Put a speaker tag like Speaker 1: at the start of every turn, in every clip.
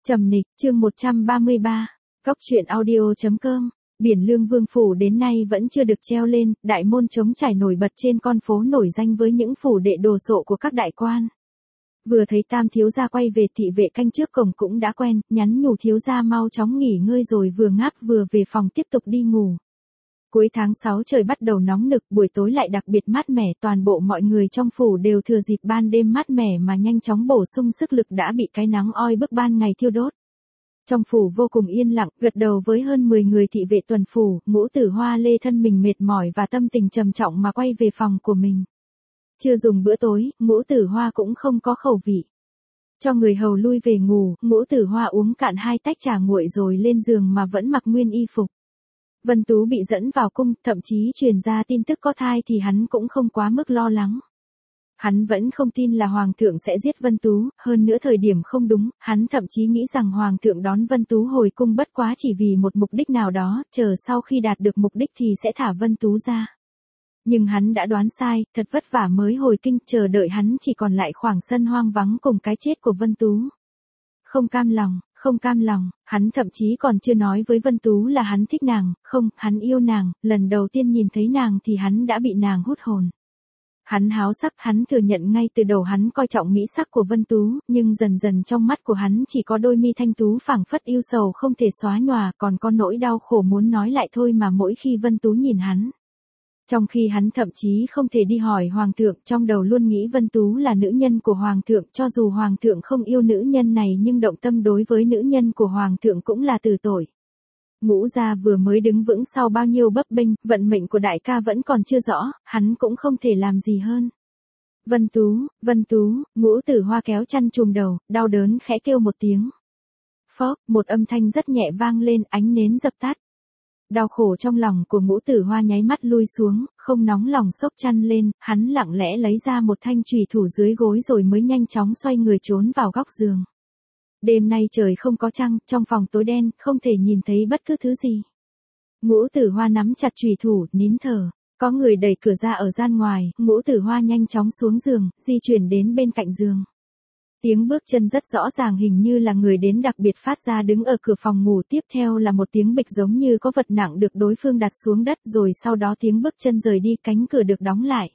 Speaker 1: Trầm Nịch, chương 133, Cóc truyện audio.com. Biển Lương Vương phủ đến nay vẫn chưa được treo lên, đại môn trống trải nổi bật trên con phố nổi danh với những phủ đệ đồ sộ của các đại quan. Vừa thấy Tam thiếu gia quay về, thị vệ canh trước cổng cũng đã quen, nhắn nhủ thiếu gia mau chóng nghỉ ngơi rồi vừa ngáp vừa về phòng tiếp tục đi ngủ. Cuối tháng 6 trời bắt đầu nóng nực, buổi tối lại đặc biệt mát mẻ, toàn bộ mọi người trong phủ đều thừa dịp ban đêm mát mẻ mà nhanh chóng bổ sung sức lực đã bị cái nắng oi bức ban ngày thiêu đốt. Trong phủ vô cùng yên lặng, gật đầu với hơn 10 người thị vệ tuần phủ, Ngũ Tử Hoa lê thân mình mệt mỏi và tâm tình trầm trọng mà quay về phòng của mình. Chưa dùng bữa tối, Ngũ Tử Hoa cũng không có khẩu vị. Cho người hầu lui về ngủ, Ngũ Tử Hoa uống cạn 2 tách trà nguội rồi lên giường mà vẫn mặc nguyên y phục. Vân Tú bị dẫn vào cung, thậm chí truyền ra tin tức có thai thì hắn cũng không quá mức lo lắng. Hắn vẫn không tin là Hoàng thượng sẽ giết Vân Tú, hơn nữa thời điểm không đúng, hắn thậm chí nghĩ rằng Hoàng thượng đón Vân Tú hồi cung bất quá chỉ vì một mục đích nào đó, chờ sau khi đạt được mục đích thì sẽ thả Vân Tú ra. Nhưng hắn đã đoán sai, thật vất vả mới hồi kinh, chờ đợi hắn chỉ còn lại khoảng sân hoang vắng cùng cái chết của Vân Tú. Không cam lòng, hắn thậm chí còn chưa nói với Vân Tú là hắn thích nàng, không, hắn yêu nàng, lần đầu tiên nhìn thấy nàng thì hắn đã bị nàng hút hồn. Hắn háo sắc, hắn thừa nhận ngay từ đầu hắn coi trọng mỹ sắc của Vân Tú, nhưng dần dần trong mắt của hắn chỉ có đôi mi thanh tú phảng phất yêu sầu không thể xóa nhòa, còn có nỗi đau khổ muốn nói lại thôi mà mỗi khi Vân Tú nhìn hắn. Trong khi hắn thậm chí không thể đi hỏi Hoàng thượng, trong đầu luôn nghĩ Vân Tú là nữ nhân của Hoàng thượng, cho dù Hoàng thượng không yêu nữ nhân này nhưng động tâm đối với nữ nhân của Hoàng thượng cũng là từ tội. Ngũ gia vừa mới đứng vững sau bao nhiêu bấp bênh, vận mệnh của đại ca vẫn còn chưa rõ, hắn cũng không thể làm gì hơn. Vân Tú, Ngũ Tử Hoa kéo chăn trùm đầu, đau đớn khẽ kêu một tiếng. Phốc, một âm thanh rất nhẹ vang lên, ánh nến dập tắt. Đau khổ trong lòng của Ngũ Tử Hoa nháy mắt lui xuống, không nóng lòng xốc chăn lên, hắn lặng lẽ lấy ra một thanh chùy thủ dưới gối rồi mới nhanh chóng xoay người trốn vào góc giường. Đêm nay trời không có trăng, trong phòng tối đen, không thể nhìn thấy bất cứ thứ gì. Ngũ Tử Hoa nắm chặt chùy thủ, nín thở. Có người đẩy cửa ra ở gian ngoài, Ngũ Tử Hoa nhanh chóng xuống giường, di chuyển đến bên cạnh giường. Tiếng bước chân rất rõ ràng, hình như là người đến đặc biệt phát ra đứng ở cửa phòng ngủ, tiếp theo là một tiếng bịch giống như có vật nặng được đối phương đặt xuống đất, rồi sau đó tiếng bước chân rời đi, cánh cửa được đóng lại.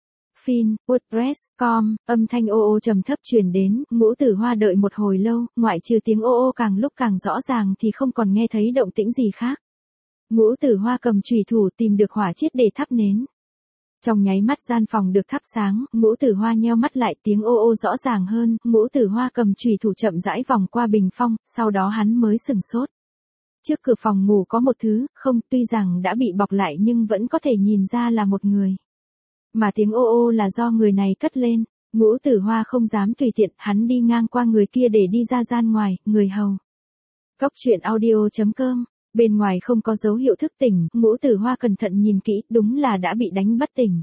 Speaker 1: Fin, WordPress.com, âm thanh ô ô trầm thấp truyền đến, Ngũ Tử Hoa đợi một hồi lâu, ngoại trừ tiếng ô ô càng lúc càng rõ ràng thì không còn nghe thấy động tĩnh gì khác. Ngũ Tử Hoa cầm chùy thủ tìm được hỏa chiết để thắp nến. Trong nháy mắt gian phòng được thắp sáng, Ngũ Tử Hoa nheo mắt lại, tiếng ô ô rõ ràng hơn, Ngũ Tử Hoa cầm chùy thủ chậm rãi vòng qua bình phong, sau đó hắn mới sửng sốt. Trước cửa phòng ngủ có một thứ, không, tuy rằng đã bị bọc lại nhưng vẫn có thể nhìn ra là một người. Mà tiếng ô ô là do người này cất lên, Ngũ Tử Hoa không dám tùy tiện, hắn đi ngang qua người kia để đi ra gian ngoài, người hầu. Cóc truyện audio.com. Bên ngoài không có dấu hiệu thức tỉnh, Ngũ Tử Hoa cẩn thận nhìn kỹ, đúng là đã bị đánh bất tỉnh.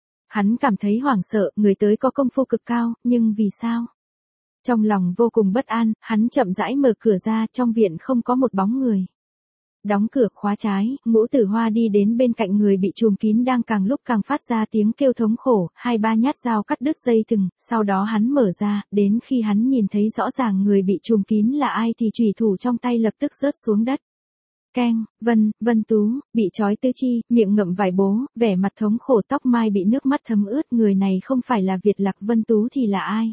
Speaker 1: Hắn cảm thấy hoảng sợ, người tới có công phu cực cao, nhưng vì sao? Trong lòng vô cùng bất an, hắn chậm rãi mở cửa ra, trong viện không có một bóng người. Đóng cửa khóa trái, Ngũ Tử Hoa đi đến bên cạnh người bị trùm kín đang càng lúc càng phát ra tiếng kêu thống khổ, 2-3 nhát dao cắt đứt dây thừng, sau đó hắn mở ra, đến khi hắn nhìn thấy rõ ràng người bị trùm kín là ai thì chùy thủ trong tay lập tức rớt xuống đất. Keng, Vân Tú, bị trói tứ chi, miệng ngậm vải bố, vẻ mặt thống khổ, tóc mai bị nước mắt thấm ướt, người này không phải là Việt Lạc Vân Tú thì là ai?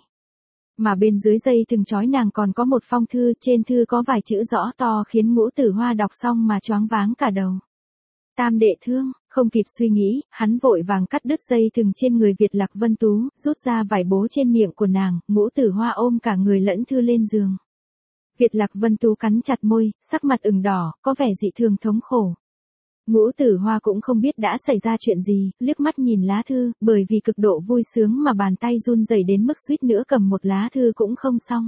Speaker 1: Mà bên dưới dây thừng trói nàng còn có một phong thư, trên thư có vài chữ rõ to khiến Ngũ Tử Hoa đọc xong mà choáng váng cả đầu. Tam đệ thương, không kịp suy nghĩ, hắn vội vàng cắt đứt dây thừng trên người Việt Lạc Vân Tú, rút ra vải bố trên miệng của nàng, Ngũ Tử Hoa ôm cả người lẫn thư lên giường. Việt Lạc Vân Tú cắn chặt môi, sắc mặt ửng đỏ, có vẻ dị thường thống khổ. Ngũ Tử Hoa cũng không biết đã xảy ra chuyện gì, liếc mắt nhìn lá thư, bởi vì cực độ vui sướng mà bàn tay run rẩy đến mức suýt nữa cầm một lá thư cũng không xong.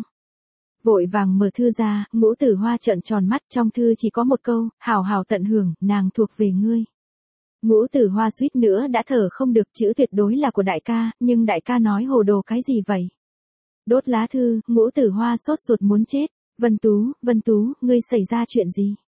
Speaker 1: Vội vàng mở thư ra, Ngũ Tử Hoa trợn tròn mắt, trong thư chỉ có một câu, hảo hảo tận hưởng, nàng thuộc về ngươi. Ngũ Tử Hoa suýt nữa đã thở không được, chữ tuyệt đối là của đại ca, nhưng đại ca nói hồ đồ cái gì vậy? Đốt lá thư, Ngũ Tử Hoa sốt ruột muốn chết. Vân Tú, ngươi xảy ra chuyện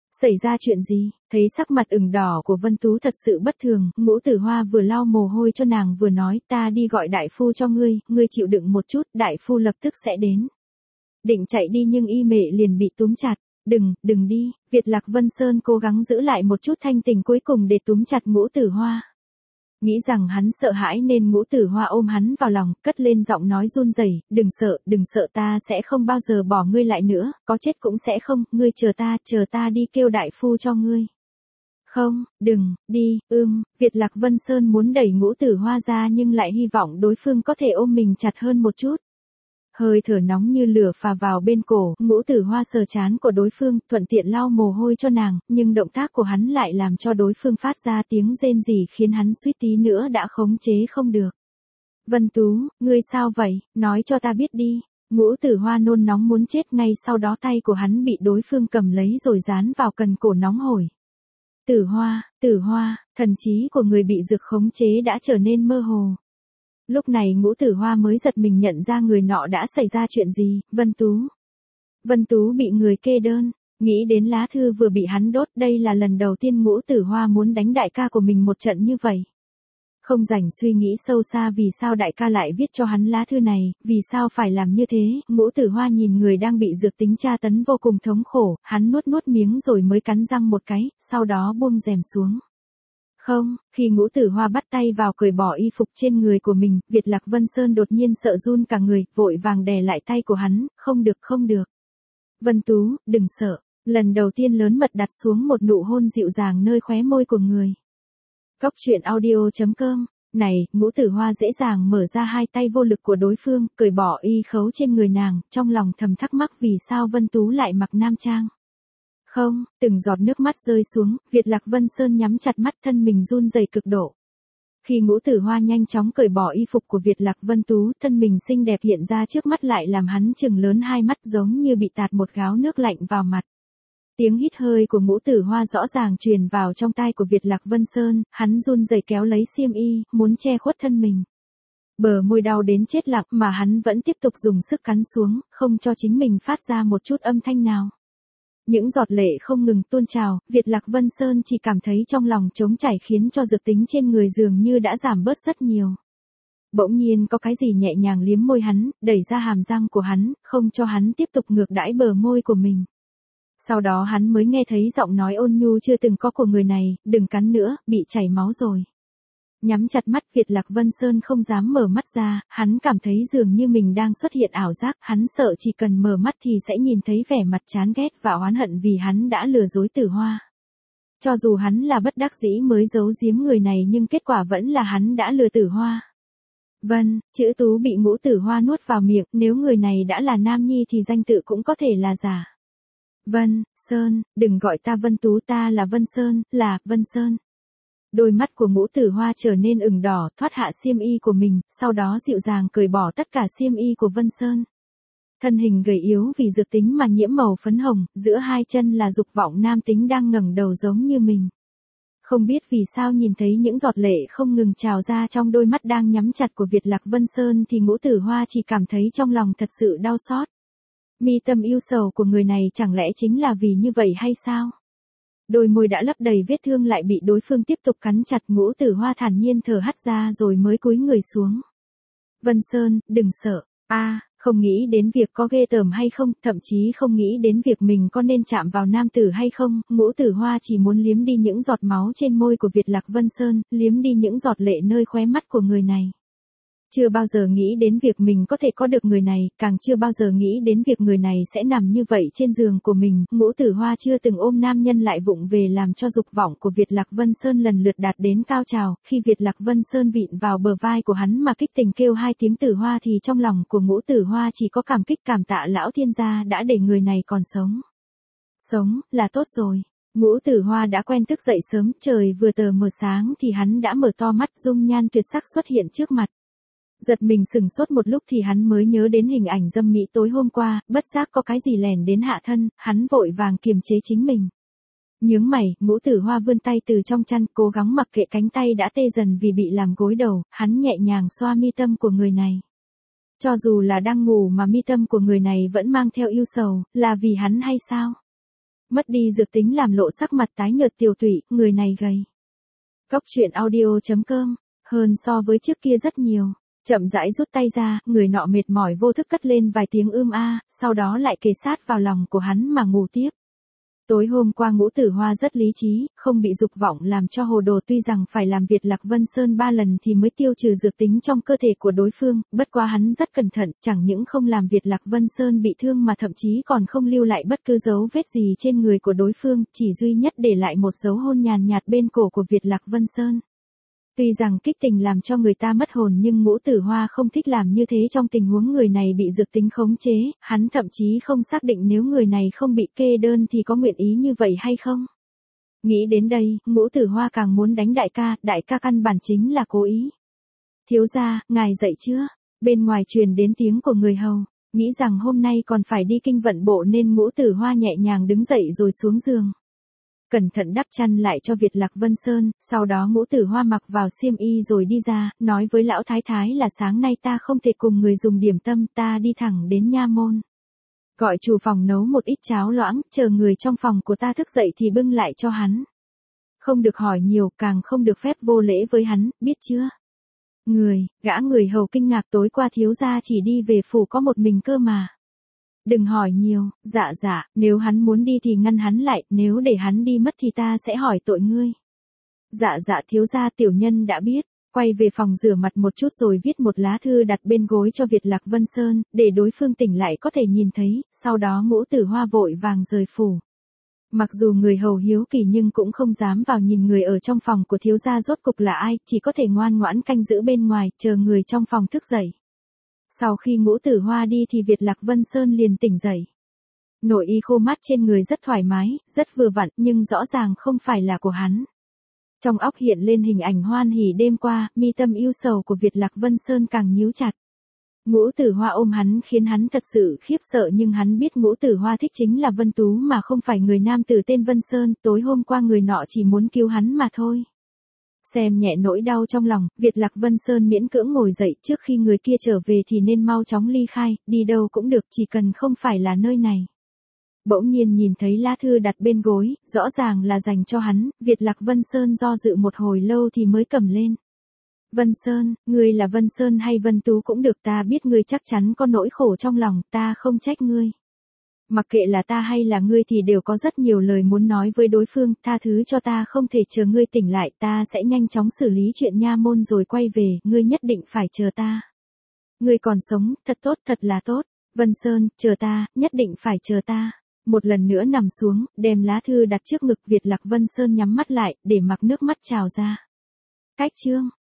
Speaker 1: gì? Thấy sắc mặt ửng đỏ của Vân Tú thật sự bất thường, Ngũ Tử Hoa vừa lau mồ hôi cho nàng vừa nói, ta đi gọi đại phu cho ngươi, ngươi chịu đựng một chút, đại phu lập tức sẽ đến. định chạy đi nhưng y mệ liền bị túm chặt. Đừng đi, Việt Lạc Vân Sơn cố gắng giữ lại một chút thanh tình cuối cùng để túm chặt Ngũ Tử Hoa. Nghĩ rằng hắn sợ hãi nên Ngũ Tử Hoa ôm hắn vào lòng, cất lên giọng nói run rẩy, đừng sợ ta sẽ không bao giờ bỏ ngươi lại nữa, có chết cũng sẽ không, ngươi chờ ta đi kêu đại phu cho ngươi. Không, đừng, đi, Việt Lạc Vân Sơn muốn đẩy Ngũ Tử Hoa ra nhưng lại hy vọng đối phương có thể ôm mình chặt hơn một chút. Hơi thở nóng như lửa phà vào bên cổ, Ngũ Tử Hoa sờ trán của đối phương, thuận tiện lau mồ hôi cho nàng, nhưng động tác của hắn lại làm cho đối phương phát ra tiếng rên rỉ khiến hắn suýt tí nữa đã khống chế không được. Vân Tú, ngươi sao vậy, nói cho ta biết đi. Ngũ Tử Hoa nôn nóng muốn chết, ngay sau đó tay của hắn bị đối phương cầm lấy rồi dán vào cần cổ nóng hổi. Tử Hoa, thần trí của người bị dược khống chế đã trở nên mơ hồ. Lúc này Ngũ Tử Hoa mới giật mình nhận ra người nọ đã xảy ra chuyện gì. Vân Tú bị người kê đơn, nghĩ đến lá thư vừa bị hắn đốt, đây là lần đầu tiên Ngũ Tử Hoa muốn đánh đại ca của mình một trận như vậy. Không rảnh suy nghĩ sâu xa vì sao đại ca lại viết cho hắn lá thư này, vì sao phải làm như thế, Ngũ Tử Hoa nhìn người đang bị dược tính tra tấn vô cùng thống khổ, hắn nuốt miếng rồi mới cắn răng một cái, sau đó buông rèm xuống. Không, khi Ngũ Tử Hoa bắt tay vào cởi bỏ y phục trên người của mình, Việt Lạc Vân Sơn đột nhiên sợ run cả người, vội vàng đè lại tay của hắn, không được. Vân Tú, đừng sợ, lần đầu tiên lớn mật đặt xuống một nụ hôn dịu dàng nơi khóe môi của người. Cóc truyện audio.com. Này, Ngũ Tử Hoa dễ dàng mở ra hai tay vô lực của đối phương, cởi bỏ y khấu trên người nàng, trong lòng thầm thắc mắc vì sao Vân Tú lại mặc nam trang. Không, từng giọt nước mắt rơi xuống, Việt Lạc Vân Sơn nhắm chặt mắt, thân mình run rẩy cực độ. Khi Ngũ Tử Hoa nhanh chóng cởi bỏ y phục của Việt Lạc Vân Tú, thân mình xinh đẹp hiện ra trước mắt lại làm hắn trừng lớn hai mắt giống như bị tạt một gáo nước lạnh vào mặt. Tiếng hít hơi của Ngũ Tử Hoa rõ ràng truyền vào trong tai của Việt Lạc Vân Sơn, hắn run rẩy kéo lấy xiêm y, muốn che khuất thân mình. Bờ môi đau đến chết lặng mà hắn vẫn tiếp tục dùng sức cắn xuống, không cho chính mình phát ra một chút âm thanh nào. Những giọt lệ không ngừng tuôn trào, Việt Lạc Vân Sơn chỉ cảm thấy trong lòng trống trải khiến cho dược tính trên người dường như đã giảm bớt rất nhiều. Bỗng nhiên có cái gì nhẹ nhàng liếm môi hắn, đẩy ra hàm răng của hắn, không cho hắn tiếp tục ngược đãi bờ môi của mình. Sau đó hắn mới nghe thấy giọng nói ôn nhu chưa từng có của người này, đừng cắn nữa, bị chảy máu rồi. Nhắm chặt mắt, Việt Lạc Vân Sơn không dám mở mắt ra, hắn cảm thấy dường như mình đang xuất hiện ảo giác, hắn sợ chỉ cần mở mắt thì sẽ nhìn thấy vẻ mặt chán ghét và oán hận vì hắn đã lừa dối Tử Hoa. Cho dù hắn là bất đắc dĩ mới giấu giếm người này nhưng kết quả vẫn là hắn đã lừa Tử Hoa. Vân, chữ Tú bị Ngũ Tử Hoa nuốt vào miệng, nếu người này đã là nam nhi thì danh tự cũng có thể là giả. Vân, Sơn, đừng gọi ta Vân Tú, ta là Vân Sơn, là Vân Sơn. Đôi mắt của Ngũ Tử Hoa trở nên ửng đỏ, thoát hạ xiêm y của mình, sau đó dịu dàng cởi bỏ tất cả xiêm y của Vân Sơn. Thân hình gầy yếu vì dược tính mà nhiễm màu phấn hồng, giữa hai chân là dục vọng nam tính đang ngẩng đầu giống như mình. Không biết vì sao nhìn thấy những giọt lệ không ngừng trào ra trong đôi mắt đang nhắm chặt của Việt Lạc Vân Sơn thì Ngũ Tử Hoa chỉ cảm thấy trong lòng thật sự đau xót. Mi tâm yêu sầu của người này chẳng lẽ chính là vì như vậy hay sao? Đôi môi đã lấp đầy vết thương lại bị đối phương tiếp tục cắn chặt, Ngũ Tử Hoa thản nhiên thở hắt ra rồi mới cúi người xuống. Vân Sơn, đừng sợ, không nghĩ đến việc có ghê tởm hay không, thậm chí không nghĩ đến việc mình có nên chạm vào nam tử hay không, Ngũ Tử Hoa chỉ muốn liếm đi những giọt máu trên môi của Việt Lạc Vân Sơn, liếm đi những giọt lệ nơi khóe mắt của người này. Chưa bao giờ nghĩ đến việc mình có thể có được người này, càng chưa bao giờ nghĩ đến việc người này sẽ nằm như vậy trên giường của mình, Ngũ Tử Hoa chưa từng ôm nam nhân lại vụng về làm cho dục vọng của Việt Lạc Vân Sơn lần lượt đạt đến cao trào, khi Việt Lạc Vân Sơn vịn vào bờ vai của hắn mà kích tình kêu hai tiếng Tử Hoa thì trong lòng của Ngũ Tử Hoa chỉ có cảm kích cảm tạ lão thiên gia đã để người này còn sống. Sống, là tốt rồi. Ngũ Tử Hoa đã quen thức dậy sớm, trời vừa tờ mờ sáng thì hắn đã mở to mắt, dung nhan tuyệt sắc xuất hiện trước mặt. Giật mình sừng sốt một lúc thì hắn mới nhớ đến hình ảnh dâm mỹ tối hôm qua, bất giác có cái gì lèn đến hạ thân, hắn vội vàng kiềm chế chính mình. Nhướng mày, Ngũ Tử Hoa vươn tay từ trong chăn, cố gắng mặc kệ cánh tay đã tê dần vì bị làm gối đầu, hắn nhẹ nhàng xoa mi tâm của người này. Cho dù là đang ngủ mà mi tâm của người này vẫn mang theo yêu sầu, là vì hắn hay sao? Mất đi dược tính làm lộ sắc mặt tái nhợt tiều tụy, người này gầy. Cóc truyện audio.com, hơn so với trước kia rất nhiều. Chậm rãi rút tay ra, người nọ mệt mỏi vô thức cất lên vài tiếng sau đó lại kề sát vào lòng của hắn mà ngủ tiếp. Tối hôm qua Ngũ Tử Hoa rất lý trí, không bị dục vọng làm cho hồ đồ, tuy rằng phải làm Việt Lạc Vân Sơn 3 lần thì mới tiêu trừ dược tính trong cơ thể của đối phương, bất quá hắn rất cẩn thận, chẳng những không làm Việt Lạc Vân Sơn bị thương mà thậm chí còn không lưu lại bất cứ dấu vết gì trên người của đối phương, chỉ duy nhất để lại một dấu hôn nhàn nhạt bên cổ của Việt Lạc Vân Sơn. Tuy rằng kích tình làm cho người ta mất hồn nhưng Ngũ Tử Hoa không thích làm như thế trong tình huống người này bị dược tính khống chế, hắn thậm chí không xác định nếu người này không bị kê đơn thì có nguyện ý như vậy hay không. Nghĩ đến đây, Ngũ Tử Hoa càng muốn đánh đại ca căn bản chính là cố ý. Thiếu gia, ngài dậy chưa? Bên ngoài truyền đến tiếng của người hầu, nghĩ rằng hôm nay còn phải đi kinh vận bộ nên Ngũ Tử Hoa nhẹ nhàng đứng dậy rồi xuống giường. Cẩn thận đắp chăn lại cho Việt Lạc Vân Sơn, sau đó Ngũ Tử Hoa mặc vào xiêm y rồi đi ra, nói với lão thái thái là sáng nay ta không thể cùng người dùng điểm tâm, ta đi thẳng đến nha môn. Gọi chủ phòng nấu một ít cháo loãng, chờ người trong phòng của ta thức dậy thì bưng lại cho hắn. Không được hỏi nhiều, càng không được phép vô lễ với hắn, biết chưa? Gã người hầu kinh ngạc, tối qua thiếu gia chỉ đi về phủ có một mình cơ mà. Đừng hỏi nhiều, dạ, nếu hắn muốn đi thì ngăn hắn lại, nếu để hắn đi mất thì ta sẽ hỏi tội ngươi. Dạ thiếu gia, tiểu nhân đã biết. Quay về phòng rửa mặt một chút rồi viết một lá thư đặt bên gối cho Việt Lạc Vân Sơn, để đối phương tỉnh lại có thể nhìn thấy, sau đó Ngũ Tử Hoa vội vàng rời phủ. Mặc dù người hầu hiếu kỳ nhưng cũng không dám vào nhìn người ở trong phòng của thiếu gia rốt cục là ai, chỉ có thể ngoan ngoãn canh giữ bên ngoài, chờ người trong phòng thức dậy. Sau khi Ngũ Tử Hoa đi thì Việt Lạc Vân Sơn liền tỉnh dậy. Nội y khô mát trên người rất thoải mái, rất vừa vặn, nhưng rõ ràng không phải là của hắn. Trong óc hiện lên hình ảnh hoan hỉ đêm qua, mi tâm yêu sầu của Việt Lạc Vân Sơn càng nhíu chặt. Ngũ Tử Hoa ôm hắn khiến hắn thật sự khiếp sợ, nhưng hắn biết Ngũ Tử Hoa thích chính là Vân Tú mà không phải người nam tử tên Vân Sơn, tối hôm qua người nọ chỉ muốn cứu hắn mà thôi. Xem nhẹ nỗi đau trong lòng, Việt Lạc Vân Sơn miễn cưỡng ngồi dậy, trước khi người kia trở về thì nên mau chóng ly khai, đi đâu cũng được, chỉ cần không phải là nơi này. Bỗng nhiên nhìn thấy lá thư đặt bên gối, rõ ràng là dành cho hắn, Việt Lạc Vân Sơn do dự một hồi lâu thì mới cầm lên. Vân Sơn, ngươi là Vân Sơn hay Vân Tú cũng được, ta biết ngươi chắc chắn có nỗi khổ trong lòng, ta không trách ngươi. Mặc kệ là ta hay là ngươi thì đều có rất nhiều lời muốn nói với đối phương, tha thứ cho ta, không thể chờ ngươi tỉnh lại, ta sẽ nhanh chóng xử lý chuyện nha môn rồi quay về, ngươi nhất định phải chờ ta. Ngươi còn sống, thật tốt, thật là tốt. Vân Sơn, chờ ta, nhất định phải chờ ta. Một lần nữa nằm xuống, đem lá thư đặt trước ngực, Việt Lạc Vân Sơn nhắm mắt lại, để mặc nước mắt trào ra. Cách chương